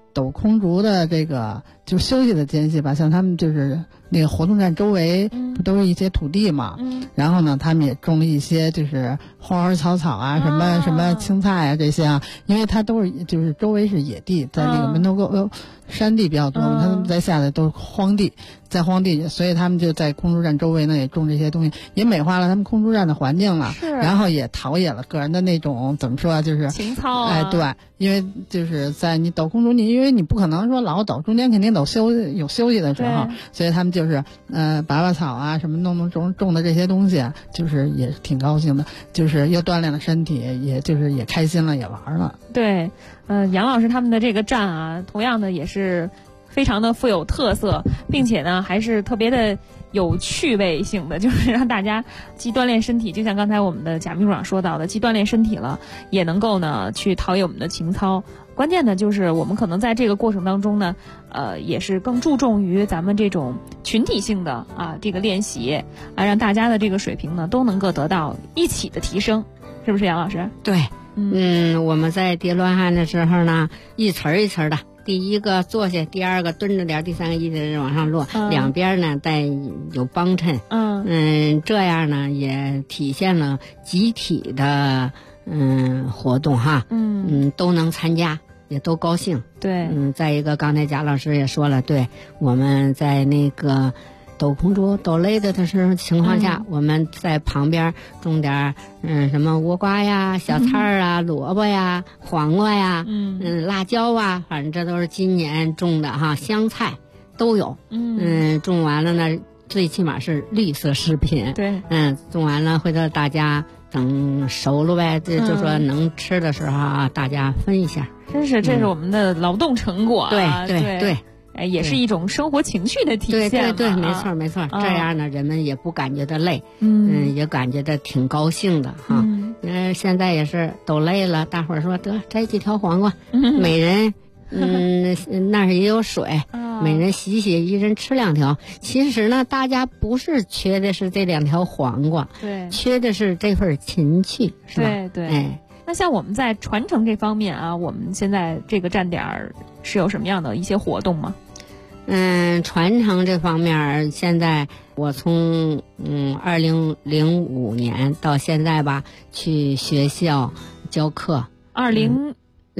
抖空竹的这个就休息的间隙吧，像他们就是那个活动站周围不都是一些土地嘛，然后呢他们也种了一些就是花花草草啊，什么青菜啊这些啊，因为它都是就是周围是野地，在那个门头沟山地比较多嘛，他们在下的都是荒地，在荒地，所以他们就在空竹站周围呢也种这些东西，也美化了他们空竹站的环境了，然后也陶冶了个人的那种怎么说啊，就是情操啊。 哎，对，因为就是在你抖空竹，因为你不可能说老抖，中间肯定有休息的时候，所以他们就是拔草啊，什么弄种的这些东西啊，就是也挺高兴的，就是又锻炼了身体，也就是也开心了，也玩了。 对，杨老师他们的这个站啊，同样的也是非常的富有特色，并且呢还是特别的有趣味性的，就是让大家既锻炼身体，就像刚才我们的贾秘书长说到的，既锻炼身体了，也能够呢去陶冶我们的情操。关键的就是我们可能在这个过程当中呢，也是更注重于咱们这种群体性的这个练习啊，让大家的这个水平呢都能够得到一起的提升，是不是杨老师？ 对，我们在叠乱汉的时候呢，一层一层的。第一个坐下，第二个蹲着点，第三个一直往上落，两边呢带有帮衬，这样呢也体现了集体的活动哈，都能参加，也都高兴。 对， 再一个刚才贾老师也说了，对，我们在那个抖空竹抖累的情况下，我们在旁边种点什么倭瓜呀、小菜啊、萝卜呀、黄瓜呀、辣椒啊，反正这都是今年种的哈，香菜都有。种完了呢，最起码是绿色食品。 对， 种完了回头大家等熟了呗，就说能吃的时候啊，大家分一下。 真是，这是我们的劳动成果啊！ 对。 也是一种生活情绪的体现。 对，没错，这样呢，人们也不感觉到累，也感觉到挺高兴的哈。现在也是都累了，大伙儿说得摘几条黄瓜，每人那儿也有水，每人洗洗，一人吃2条。其实呢，大家不是缺的是这2条黄瓜， 对， 缺的是这份情趣，是吧？ 对， 哎。 那像我们在传承这方面啊，我们现在这个站点是有什么样的一些活动吗？ 传承这方面，现在我从2005年到现在吧，去学校教课。 2015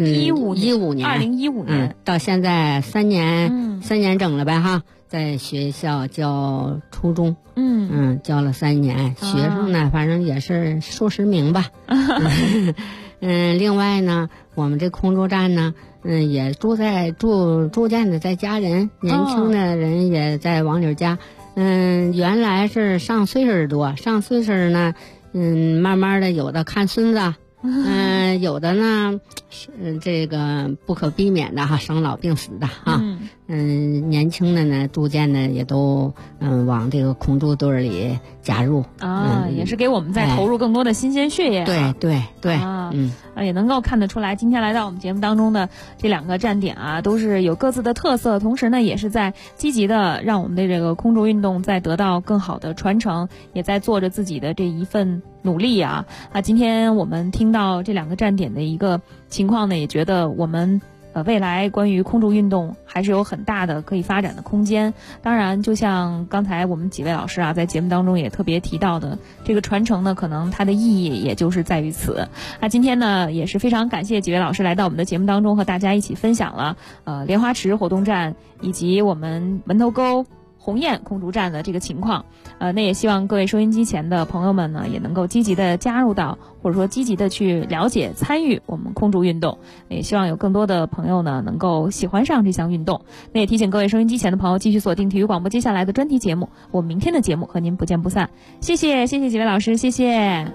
年， 到现在3年整了呗哈，在学校教初中，教了3年，学生呢，反正也是数十名吧。另外呢，我们这空竹站呢，也逐渐的在加人，年轻的人也在往里加。原来是上岁数多，上岁数呢，慢慢的有的看孙子，有的呢是这个不可避免的哈，生老病死的哈。年轻的呢，逐渐的也都往这个空竹队里加入也是给我们再投入更多的新鲜血液。 对， 也能够看得出来，今天来到我们节目当中的这2个站点啊，都是有各自的特色，同时呢，也是在积极的让我们的这个空竹运动再得到更好的传承，也在做着自己的这一份努力啊。今天我们听到这2个站点的一个情况呢，也觉得我们未来关于空竹运动还是有很大的可以发展的空间。当然，就像刚才我们几位老师啊，在节目当中也特别提到的，这个传承呢，可能它的意义也就是在于此。那今天呢，也是非常感谢几位老师来到我们的节目当中，和大家一起分享了莲花池活动站以及我们门头沟鸿雁空竹站的这个情况。那也希望各位收音机前的朋友们呢，也能够积极的加入到，或者说积极的去了解参与我们空竹运动。也希望有更多的朋友呢，能够喜欢上这项运动。那也提醒各位收音机前的朋友继续锁定体育广播接下来的专题节目，我们明天的节目和您不见不散。谢谢几位老师，谢谢。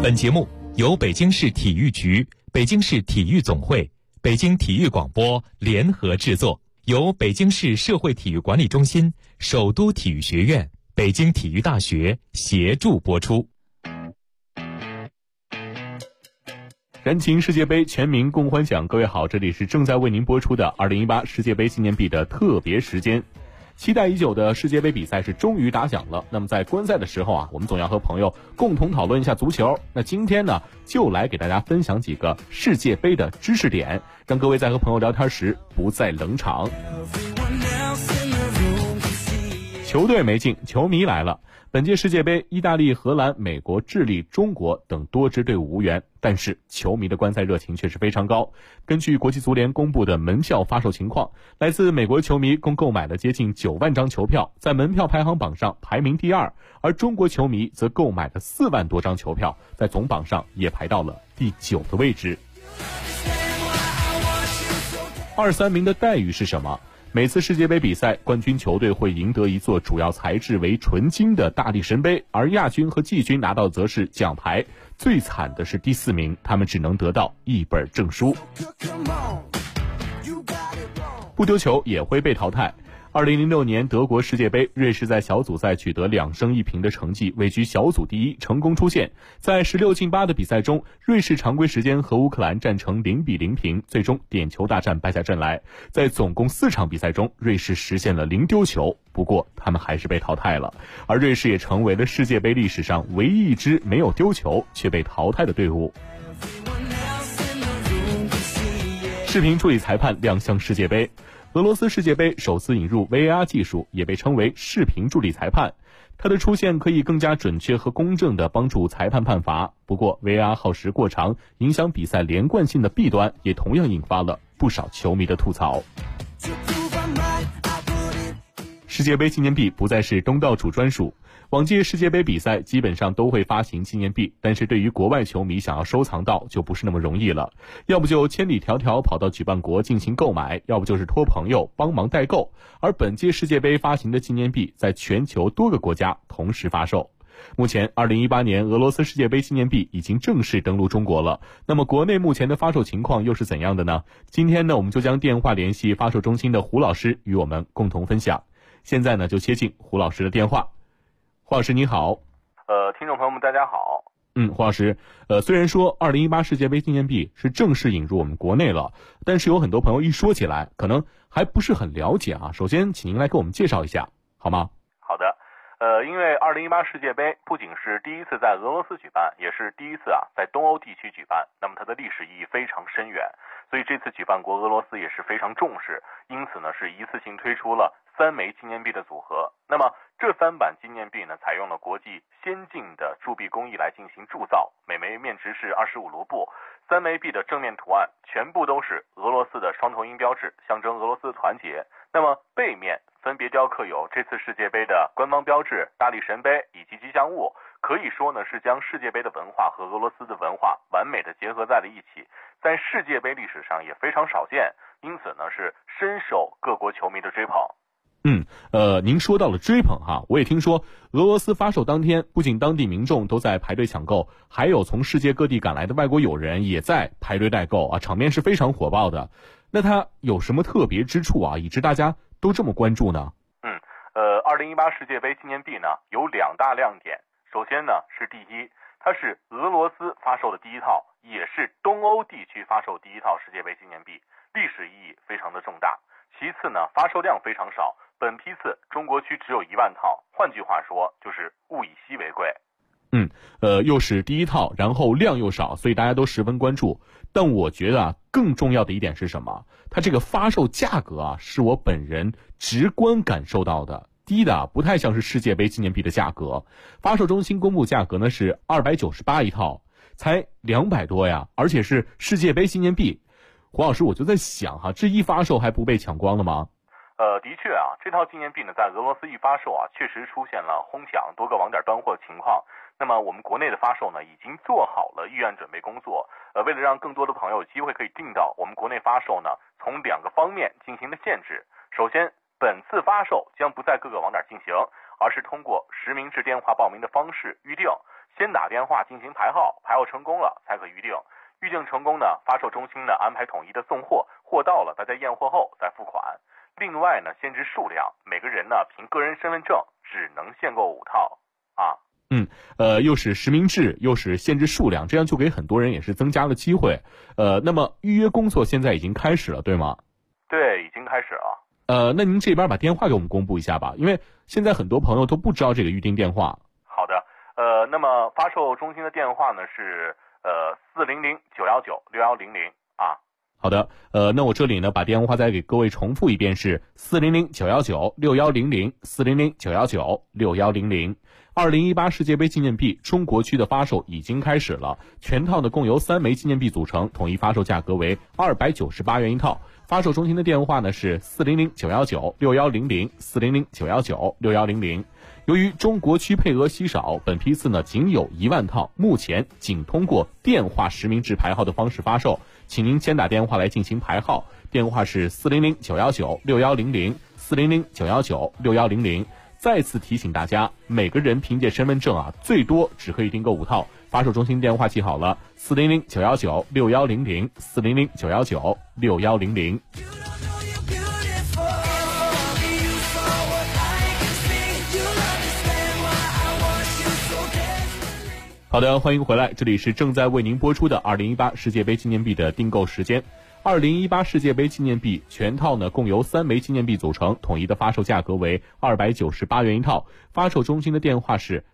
本节目由北京市体育局、北京市体育总会、北京体育广播联合制作，由北京市社会体育管理中心、首都体育学院、北京体育大学协助播出。 燃情世界杯，全民共欢享。各位好，这里是正在为您播出的2018世界杯纪念币的特别时间。期待已久的世界杯比赛是终于打响了。那么在观赛的时候啊，我们总要和朋友共同讨论一下足球。那今天呢，就来给大家分享几个世界杯的知识点，让各位在和朋友聊天时不再冷场。球队没进，球迷来了。本届世界杯，意大利、荷兰、美国、智利、中国等多支队伍无缘，但是球迷的观赛热情却是非常高。根据国际足联公布的门票发售情况，来自美国球迷共购买了接近9万张球票，在门票排行榜上排名第2，而中国球迷则购买了4万多张球票，在总榜上也排到了第9的位置。2、3名的待遇是什么？每次世界杯比赛，冠军球队会赢得一座主要材质为纯金的大力神杯，而亚军和季军拿到则是奖牌。最惨的是第4名，他们只能得到一本证书。不丢球也会被淘汰。2006年德国世界杯，瑞士在小组赛取得2胜1平的成绩，位居小组第1，成功出线。在16进8的比赛中，瑞士常规时间和乌克兰战成0-0平，最终点球大战败下阵来。在总共4场比赛中，瑞士实现了0丢球，不过他们还是被淘汰了。而瑞士也成为了世界杯历史上唯一一支没有丢球却被淘汰的队伍。视频助理裁判亮相世界杯。俄罗斯世界杯首次引入 VAR 技术，也被称为视频助理裁判。它的出现可以更加准确和公正地帮助裁判判罚。不过 VAR 耗时过长，影响比赛连贯性的弊端也同样引发了不少球迷的吐槽。世界杯纪念币不再是东道主专属。往届世界杯比赛基本上都会发行纪念币，但是对于国外球迷想要收藏到就不是那么容易了，要不就千里迢迢跑到举办国进行购买，要不就是托朋友帮忙代购。而本届世界杯发行的纪念币在全球多个国家同时发售。目前2018年俄罗斯世界杯纪念币已经正式登陆中国了，那么国内目前的发售情况又是怎样的呢？今天呢，我们就将电话联系发售中心的胡老师与我们共同分享。现在呢，就接进胡老师的电话。胡老师你好。 听众朋友们大家好。 胡老师，虽然说2018世界杯纪念币是正式引入我们国内了，但是有很多朋友一说起来可能还不是很了解啊。首先请您来给我们介绍一下好吗？ 好的。因为2018世界杯不仅是第一次在俄罗斯举办，也是第一次在东欧地区举办，那么它的历史意义非常深远，所以这次举办国俄罗斯也是非常重视，因此呢是一次性推出了3枚纪念币的组合。那么这3版纪念币呢，采用了国际先进的铸币工艺来进行铸造，每枚面值是25卢布。3枚币的正面图案全部都是俄罗斯的双头鹰标志，象征俄罗斯的团结。那么背面分别雕刻有这次世界杯的官方标志、大力神杯以及吉祥物，可以说呢是将世界杯的文化和俄罗斯的文化完美的结合在了一起，在世界杯历史上也非常少见，因此呢是深受各国球迷的追捧。 您说到了追捧哈，我也听说俄罗斯发售当天，不仅当地民众都在排队抢购，还有从世界各地赶来的外国友人也在排队代购啊，场面是非常火爆的。那它有什么特别之处啊，以致大家都这么关注呢 ？2018世界杯纪念币呢有2大亮点。首先呢是第一，它是俄罗斯发售的第一套，也是东欧地区发售第一套世界杯纪念币，历史意义非常的重大。其次呢，发售量非常少，本批次中国区只有1万套，换句话说就是物以稀为贵。 又是第一套，然后量又少，所以大家都十分关注。但我觉得更重要的一点是什么？它这个发售价格是我本人直观感受到的，低的不太像是世界杯纪念币的价格。发售中心公布价格呢是298一套，才200多呀，而且是世界杯纪念币。胡老师，我就在想这一发售还不被抢光了吗？ 的确这套纪念币呢，在俄罗斯一发售确实出现了哄抢、多个网点断货的情况。那么我们国内的发售呢，已经做好了预案准备工作。为了让更多的朋友有机会可以订到，我们国内发售呢，从2个方面进行了限制。首先，本次发售将不在各个网点进行，而是通过实名制电话报名的方式预定。 先打电话进行排号，排号成功了才可预定，预定成功呢，发售中心呢安排统一的送货，货到了大家验货后再付款。另外呢，限制数量，每个人呢凭个人身份证只能限购5套啊。 又是实名制，又是限制数量，这样就给很多人也是增加了机会。那么预约工作现在已经开始了，对吗？ 对，已经开始了。 那您这边把电话给我们公布一下吧，因为现在很多朋友都不知道这个预订电话。 好的，那么发售中心的电话呢是400-919-6100啊。 好的，那我这里呢把电话再给各位重复一遍，是400-919-6100，400-919-6100。2018世界杯纪念币中国区的发售已经开始了，全套呢共由3枚纪念币组成，统一发售价格为298元一套。发售中心的电话呢是400-919-6100，400-919-6100。由于中国区配额稀少，本批次呢仅有1万套，目前仅通过电话实名制排号的方式发售，请您先打电话来进行排号，电话是400-919-6100，400-919-6100。再次提醒大家，每个人凭借身份证啊，最多只可以订购5套。发售中心电话记好了，400-919-6100，400-919-6100。好的，欢迎回来，这里是正在为您播出的2018世界杯纪念币的订购时间。2018世界杯纪念币全套呢共由3枚纪念币组成，统一的发售价格为298元一套。发售中心的电话是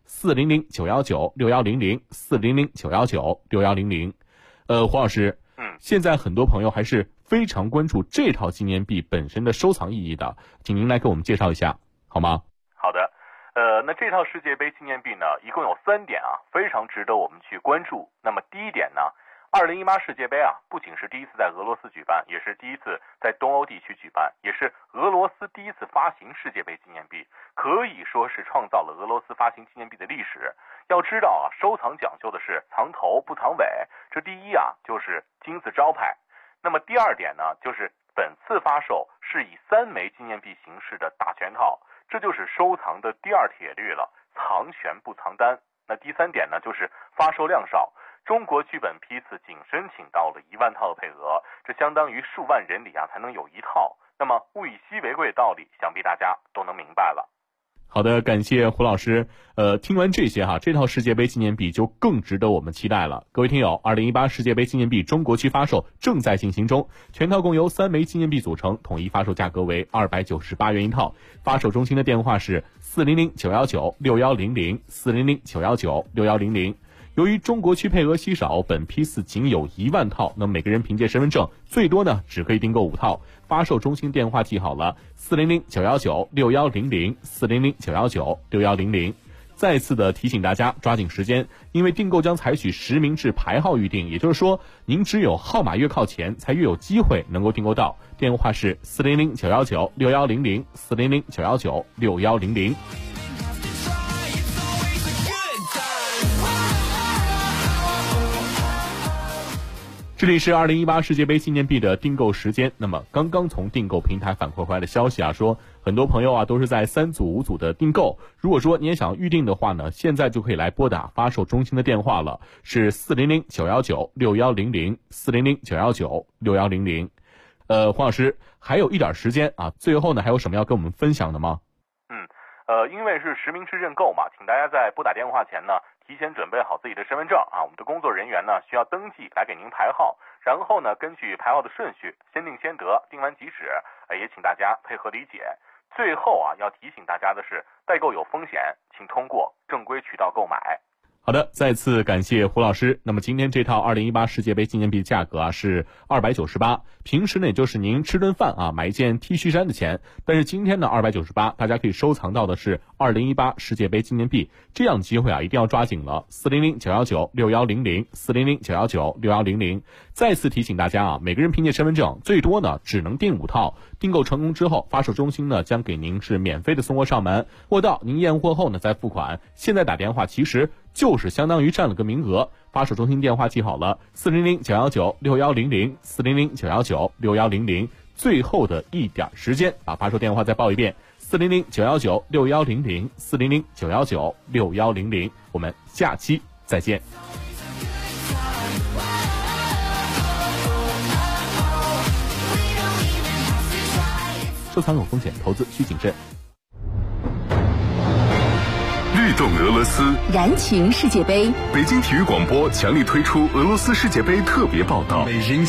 400-919-6100，400-919-6100。黄老师，现在很多朋友还是非常关注这套纪念币本身的收藏意义的，请您来给我们介绍一下好吗？ 好的，那这套世界杯纪念币呢一共有3点啊，非常值得我们去关注。那么第一点呢，2018世界杯啊，不仅是第一次在俄罗斯举办，也是第一次在东欧地区举办，也是俄罗斯第一次发行世界杯纪念币，可以说是创造了俄罗斯发行纪念币的历史。要知道啊，收藏讲究的是藏头不藏尾，这第一啊就是金字招牌。那么第二点呢，就是本次发售是以3枚纪念币形式的大全套，这就是收藏的第2铁律了，藏全不藏单。那第3点呢，就是发售量少。中国区本批次仅申请到了1万套的配额，这相当于数万人里啊才能有1套。那么物以稀为贵的道理，想必大家都能明白了。 好的，感谢胡老师。听完这些哈，这套世界杯纪念币就更值得我们期待了。各位听友，2018世界杯纪念币中国区发售正在进行中，全套共由3枚纪念币组成，统一发售价格为298元一套。发售中心的电话是400-919-6100，400-919-6100。由于中国区配额稀少，本批次仅有1万套，那每个人凭借身份证最多呢只可以订购5套。发售中心电话记好了，400-919-6100，400-919-6100。再次的提醒大家抓紧时间，因为订购将采取实名制排号预订，也就是说您只有号码越靠前才越有机会能够订购到。电话是400-919-6100，400-919-6100。这里是2018世界杯纪念币的订购时间。那么刚刚从订购平台反馈回来的消息啊，说很多朋友啊都是在3组5组的订购。如果说你也想预定的话呢，现在就可以来拨打发售中心的电话了，是400-919-6100，400-919-6100。黄老师还有一点时间啊，最后呢还有什么要跟我们分享的吗？ 因为是实名制认购嘛，请大家在拨打电话前呢提前准备好自己的身份证啊，我们的工作人员呢需要登记来给您排号，然后呢根据排号的顺序先定先得，定完即止，也请大家配合理解。最后啊要提醒大家的是，代购有风险，请通过正规渠道购买。 好的，再次感谢胡老师。那么今天这套2018世界杯纪念币价格啊是298，平时呢也就是您吃顿饭啊买一件 T 恤衫的钱，但是今天呢298，大家可以收藏到的是2018世界杯纪念币，这样的机会啊一定要抓紧了。400-919-6100，400-919-6100。再次提醒大家啊，每个人凭借身份证最多呢只能订5套，订购成功之后，发售中心呢将给您是免费的送货上门，货到您验货后呢再付款。现在打电话其实就是相当于占了个名额。发售中心电话记好了，400-919-6100，400-919-6100。最后的一点时间，把发售电话再报一遍，400-919-6100，400-919-6100。我们下期再见。收藏有风险，投资需谨慎。 律动俄罗斯， 燃情世界杯。 北京体育广播强力推出俄罗斯世界杯特别报道。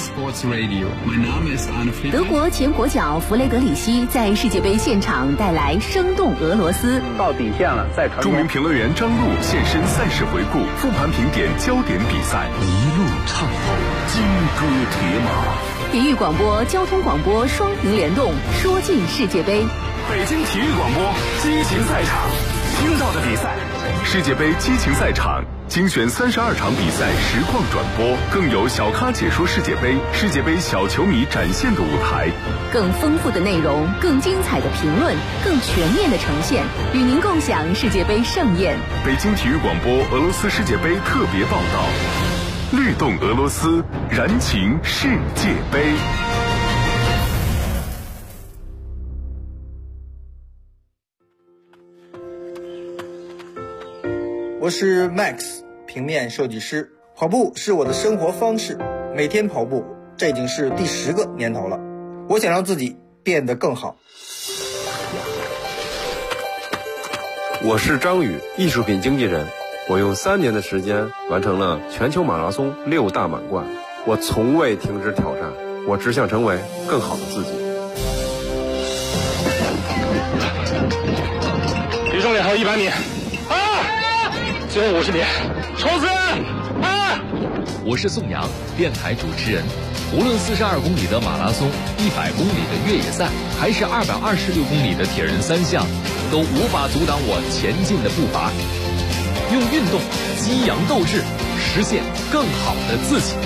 德国前国脚弗雷德里希在世界杯现场带来生动俄罗斯。 到底线了，再传。 著名评论员张璐现身赛事回顾，复盘评点焦点比赛，一路畅通，金戈铁马。 体育广播、交通广播双屏联动，说尽世界杯。 北京体育广播激情赛场，听到的比赛，世界杯激情赛场精选32场比赛实况转播，更有小咖解说世界杯，世界杯小球迷展现的舞台， 更丰富的内容，更精彩的评论，更全面的呈现，与您共享世界杯盛宴。 北京体育广播俄罗斯世界杯特别报道，律动俄罗斯，燃情世界杯。 我是 Max， 平面设计师。跑步是我的生活方式，每天跑步，这已经是第10个年头了。我想让自己变得更好。 我是张宇，艺术品经纪人。我用3年的时间完成了全球马拉松6大满贯。我从未停止挑战，我只想成为更好的自己。 离终点还有100米。最后50米，冲刺！ 我是宋阳，电台主持人。无论42公里的马拉松、100公里的越野赛，还是226公里的铁人3项，都无法阻挡我前进的步伐。用运动激扬斗志，实现更好的自己。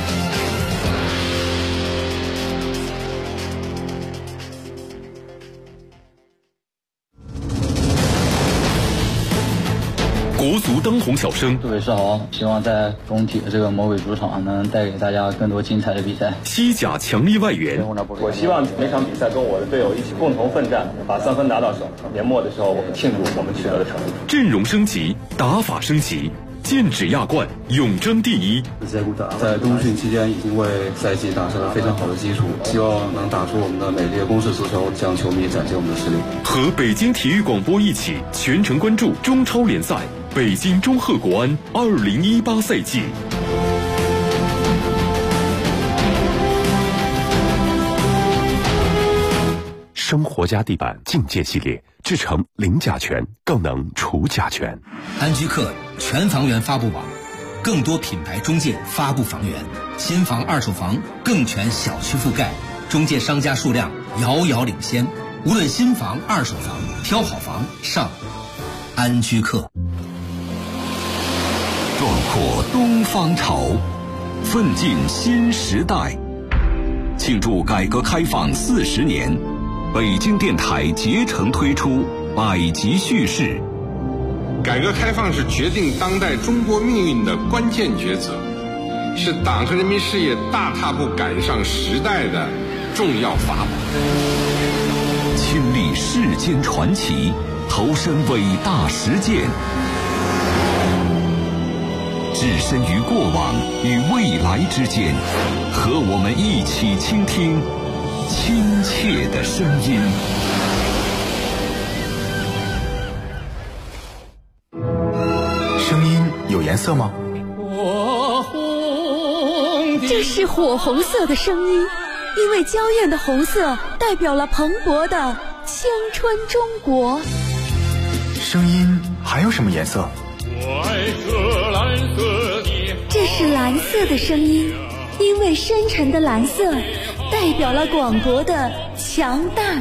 国足当红小生， 各位是好，希望在中体的这个魔鬼主场能带给大家更多精彩的比赛。 西甲强力外援， 我希望每场比赛跟我的队友一起共同奋战，把3分拿到手。年末的时候，我们庆祝我们取得的成绩。 阵容升级，打法升级，剑指亚冠，永争第一。 在冬训期间已经为赛季打下了非常好的基础，希望能打出我们的美丽的攻势足球，向球迷展现我们的实力。 和北京体育广播一起全程关注中超联赛。北京中赫国安2018赛季。生活家地板境界系列，制成零甲醛，更能除甲醛。 安居客全房源发布网，更多品牌中介发布房源，新房二手房更全小区覆盖，中介商家数量遥遥领先。无论新房二手房，挑好房上安居客。 壮阔东方潮，奋进新时代。庆祝改革开放40年，北京电台竭诚推出百集叙事。 改革开放是决定当代中国命运的关键抉择，是党和人民事业大踏步赶上时代的重要法宝。 亲历世间传奇，投身伟大实践，置身于过往与未来之间，和我们一起倾听亲切的声音。 声音有颜色吗？ 这是火红色的声音，因为娇艳的红色代表了蓬勃的青春中国。 声音还有什么颜色？ 这是蓝色的声音，因为深沉的蓝色代表了广国的强大